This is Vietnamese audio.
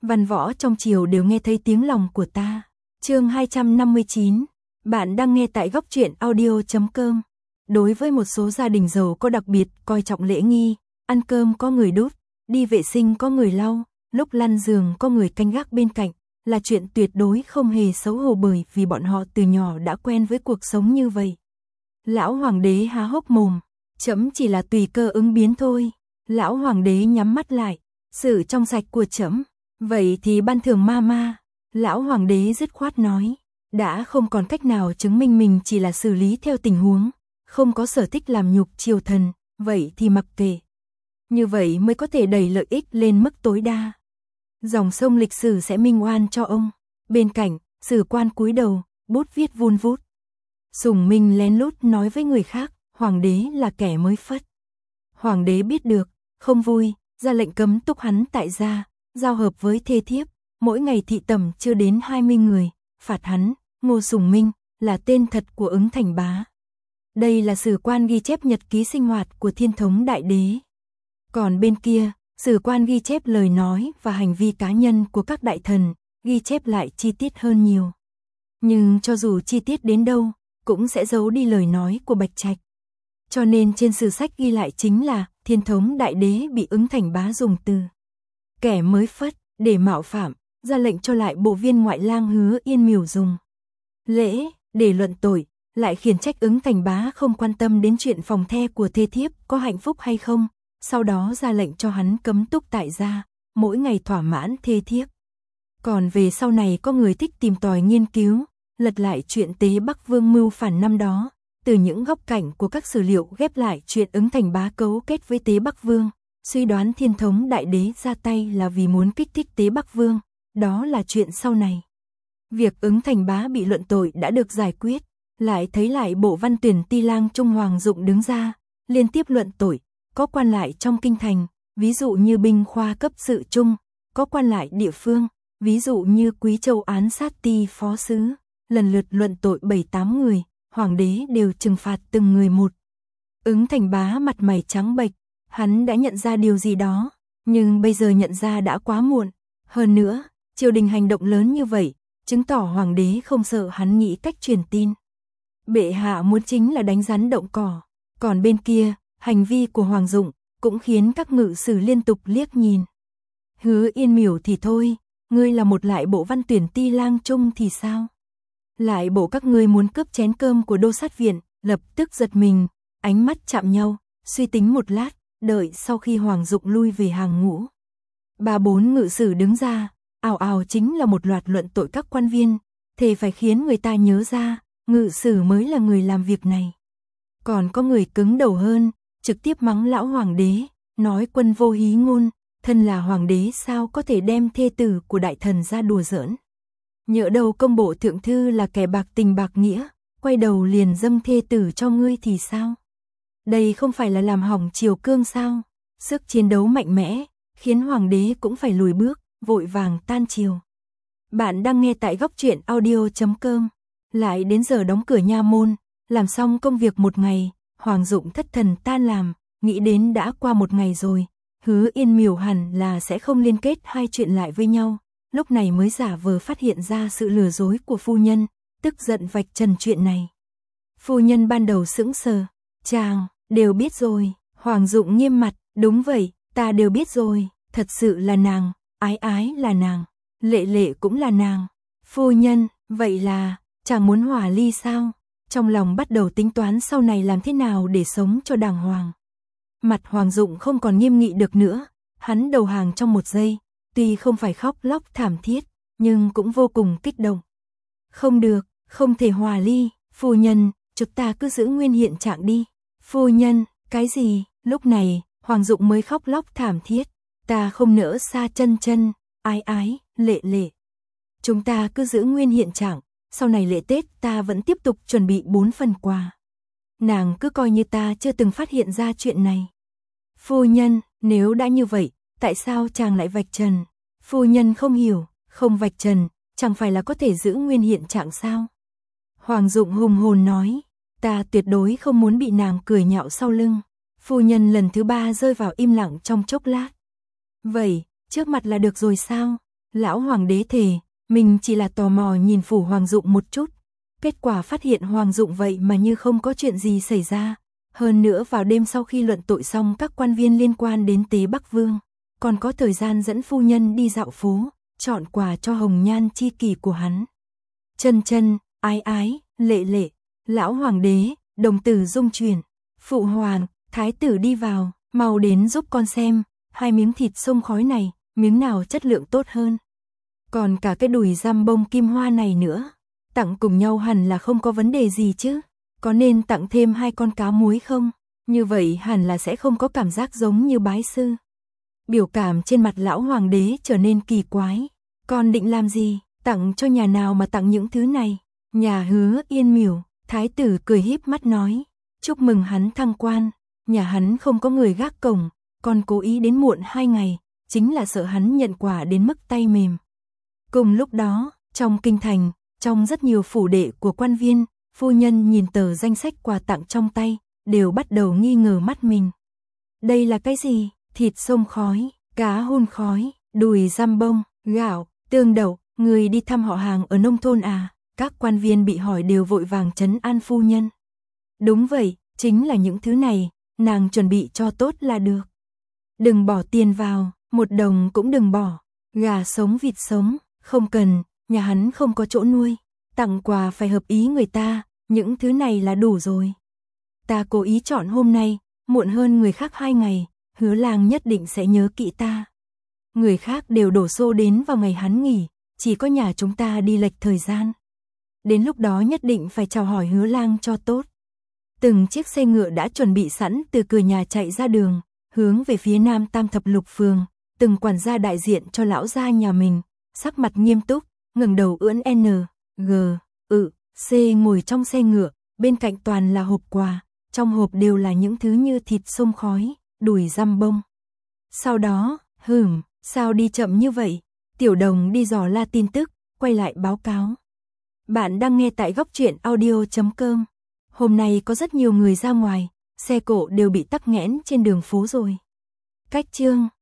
văn võ trong triều đều nghe thấy tiếng lòng của ta. Chương 259, bạn đang nghe tại góc truyện audio.com. Đối với một số gia đình giàu có đặc biệt coi trọng lễ nghi, ăn cơm có người đút, đi vệ sinh có người lau, lúc lăn giường có người canh gác bên cạnh, là chuyện tuyệt đối không hề xấu hổ bởi vì bọn họ từ nhỏ đã quen với cuộc sống như vậy. Lão hoàng đế há hốc mồm, trẫm chỉ là tùy cơ ứng biến thôi. Lão hoàng đế nhắm mắt lại, sự trong sạch của trẫm, vậy thì ban thưởng ma. Lão hoàng đế dứt khoát nói, đã không còn cách nào chứng minh mình chỉ là xử lý theo tình huống, không có sở thích làm nhục triều thần, vậy thì mặc kệ. Như vậy mới có thể đẩy lợi ích lên mức tối đa. Dòng sông lịch sử sẽ minh oan cho ông. Bên cạnh, sử quan cúi đầu, bút viết vun vút. Sùng Minh lén lút nói với người khác, hoàng đế là kẻ mới phất. Hoàng đế biết được, không vui, ra lệnh cấm túc hắn tại gia, giao hợp với thê thiếp, mỗi ngày thị tẩm chưa đến 20 người, phạt hắn, Ngô Sùng Minh, là tên thật của Ứng Thành Bá. Đây là sử quan ghi chép nhật ký sinh hoạt của Thiên Thống Đại Đế. Còn bên kia, sử quan ghi chép lời nói và hành vi cá nhân của các đại thần, ghi chép lại chi tiết hơn nhiều. Nhưng cho dù chi tiết đến đâu, cũng sẽ giấu đi lời nói của Bạch Trạch. Cho nên trên sử sách ghi lại chính là Thiên Thống Đại Đế bị Ứng Thành Bá dùng từ kẻ mới phất để mạo phạm, ra lệnh cho lại bộ viên ngoại lang Hứa Yên Miểu dùng lễ để luận tội, lại khiển trách Ứng Thành Bá không quan tâm đến chuyện phòng the của thê thiếp có hạnh phúc hay không, sau đó ra lệnh cho hắn cấm túc tại gia, mỗi ngày thỏa mãn thê thiếp. Còn về sau này có người thích tìm tòi nghiên cứu, lật lại chuyện Tế Bắc Vương mưu phản năm đó, từ những góc cạnh của các sử liệu ghép lại chuyện Ứng Thành Bá cấu kết với Tế Bắc Vương, suy đoán Thiên Thống Đại Đế ra tay là vì muốn kích thích Tế Bắc Vương, đó là chuyện sau này. Việc Ứng Thành Bá bị luận tội đã được giải quyết, lại thấy lại bộ văn tuyển ti lang Trung Hoàng Dụng đứng ra, liên tiếp luận tội, có quan lại trong kinh thành, ví dụ như binh khoa cấp sự trung, có quan lại địa phương, ví dụ như Quý Châu án sát ti phó sứ, lần lượt luận tội 7-8 người, hoàng đế đều trừng phạt từng người một. Ứng Thành Bá mặt mày trắng bệch, hắn đã nhận ra điều gì đó, nhưng bây giờ nhận ra đã quá muộn. Hơn nữa, triều đình hành động lớn như vậy, chứng tỏ hoàng đế không sợ hắn nghĩ cách truyền tin. Bệ hạ muốn chính là đánh rắn động cỏ, còn bên kia, hành vi của Hoàng Dụng cũng khiến các ngự sử liên tục liếc nhìn. Hứa Yên Miểu thì thôi, ngươi là một lại bộ văn tuyển ti lang Trung thì sao? Lại bộ các ngươi muốn cướp chén cơm của đô sát viện, lập tức giật mình, ánh mắt chạm nhau, suy tính một lát, đợi sau khi Hoàng Dụng lui về hàng ngũ. 3-4 ngự sử đứng ra, ào ào chính là một loạt luận tội các quan viên, thề phải khiến người ta nhớ ra, ngự sử mới là người làm việc này. Còn có người cứng đầu hơn, trực tiếp mắng lão hoàng đế, nói quân vô hí ngôn, thân là hoàng đế sao có thể đem thê tử của đại thần ra đùa giỡn. Nhỡ đầu công bộ thượng thư là kẻ bạc tình bạc nghĩa, quay đầu liền dâng thê tử cho ngươi thì sao? Đây không phải là làm hỏng triều cương sao? Sức chiến đấu mạnh mẽ, khiến hoàng đế cũng phải lùi bước, vội vàng tan triều. Bạn đang nghe tại góc truyện audio.com. Lại đến giờ đóng cửa nha môn, làm xong công việc một ngày, Hoàng Dụng thất thần tan làm, nghĩ đến đã qua một ngày rồi, Hứa Yên Miểu hẳn là sẽ không liên kết hai chuyện lại với nhau, lúc này mới giả vờ phát hiện ra sự lừa dối của phu nhân, tức giận vạch trần chuyện này. Phu nhân ban đầu sững sờ, chàng, đều biết rồi, Hoàng Dụng nghiêm mặt, đúng vậy, ta đều biết rồi, thật sự là nàng, ái ái là nàng, lệ lệ cũng là nàng, phu nhân, vậy là, chàng muốn hòa ly sao? Trong lòng bắt đầu tính toán sau này làm thế nào để sống cho đàng hoàng. Mặt Hoàng Dụng không còn nghiêm nghị được nữa, hắn đầu hàng trong một giây, tuy không phải khóc lóc thảm thiết, nhưng cũng vô cùng kích động. Không được, không thể hòa ly, phu nhân, chúng ta cứ giữ nguyên hiện trạng đi. Phu nhân, cái gì? Lúc này, Hoàng Dụng mới khóc lóc thảm thiết, ta không nỡ xa chân chân, ái ái, lệ lệ. Chúng ta cứ giữ nguyên hiện trạng. Sau này lễ Tết ta vẫn tiếp tục chuẩn bị 4 phần quà. Nàng cứ coi như ta chưa từng phát hiện ra chuyện này. Phu nhân, nếu đã như vậy, tại sao chàng lại vạch trần? Phu nhân không hiểu, không vạch trần, chẳng phải là có thể giữ nguyên hiện trạng sao? Hoàng Dụng hùng hồn nói, ta tuyệt đối không muốn bị nàng cười nhạo sau lưng. Phu nhân lần thứ 3 rơi vào im lặng trong chốc lát. Vậy, trước mặt là được rồi sao? Lão hoàng đế thề, mình chỉ là tò mò nhìn phủ Hoàng Dụng một chút. Kết quả phát hiện Hoàng Dụng vậy mà như không có chuyện gì xảy ra. Hơn nữa vào đêm sau khi luận tội xong các quan viên liên quan đến Tế Bắc Vương, còn có thời gian dẫn phu nhân đi dạo phố, chọn quà cho hồng nhan chi kỷ của hắn. Chân chân, ái ái, lệ lệ, lão hoàng đế, đồng tử rung chuyển. Phụ hoàng, thái tử đi vào, mau đến giúp con xem, 2 miếng thịt xông khói này, miếng nào chất lượng tốt hơn. Còn cả cái đùi giam bông kim hoa này nữa, tặng cùng nhau hẳn là không có vấn đề gì chứ. Có nên tặng thêm 2 con cá muối không? Như vậy hẳn là sẽ không có cảm giác giống như bái sư. Biểu cảm trên mặt lão hoàng đế trở nên kỳ quái. Con định làm gì? Tặng cho nhà nào mà tặng những thứ này? Nhà Hứa Yên Miểu, thái tử cười híp mắt nói. Chúc mừng hắn thăng quan. Nhà hắn không có người gác cổng, con cố ý đến muộn 2 ngày, chính là sợ hắn nhận quả đến mức tay mềm. Cùng lúc đó, trong kinh thành, trong rất nhiều phủ đệ của quan viên, phu nhân nhìn tờ danh sách quà tặng trong tay, đều bắt đầu nghi ngờ mắt mình. Đây là cái gì? Thịt xông khói, cá hun khói, đùi giam bông, gạo, tương đậu, người đi thăm họ hàng ở nông thôn à? Các quan viên bị hỏi đều vội vàng trấn an phu nhân. Đúng vậy, chính là những thứ này, nàng chuẩn bị cho tốt là được. Đừng bỏ tiền vào, 1 đồng cũng đừng bỏ. Gà sống vịt sống, không cần, nhà hắn không có chỗ nuôi. Tặng quà phải hợp ý người ta, những thứ này là đủ rồi. Ta cố ý chọn hôm nay, muộn hơn người khác 2 ngày, Hứa Lang nhất định sẽ nhớ kỹ ta. Người khác đều đổ xô đến vào ngày hắn nghỉ, chỉ có nhà chúng ta đi lệch thời gian. Đến lúc đó nhất định phải chào hỏi Hứa Lang cho tốt. Từng chiếc xe ngựa đã chuẩn bị sẵn từ cửa nhà chạy ra đường, hướng về phía Nam Tam Thập Lục Phường. Từng quản gia đại diện cho lão gia nhà mình, sắc mặt nghiêm túc, ngẩng đầu ưỡn N, G, C ngồi trong xe ngựa, bên cạnh toàn là hộp quà, trong hộp đều là những thứ như thịt xông khói, đùi giam bông. Sau đó, sao đi chậm như vậy? Tiểu Đồng đi dò la tin tức, quay lại báo cáo. Bạn đang nghe tại góc truyện audio.com. Hôm nay có rất nhiều người ra ngoài, xe cộ đều bị tắc nghẽn trên đường phố rồi. Cách chương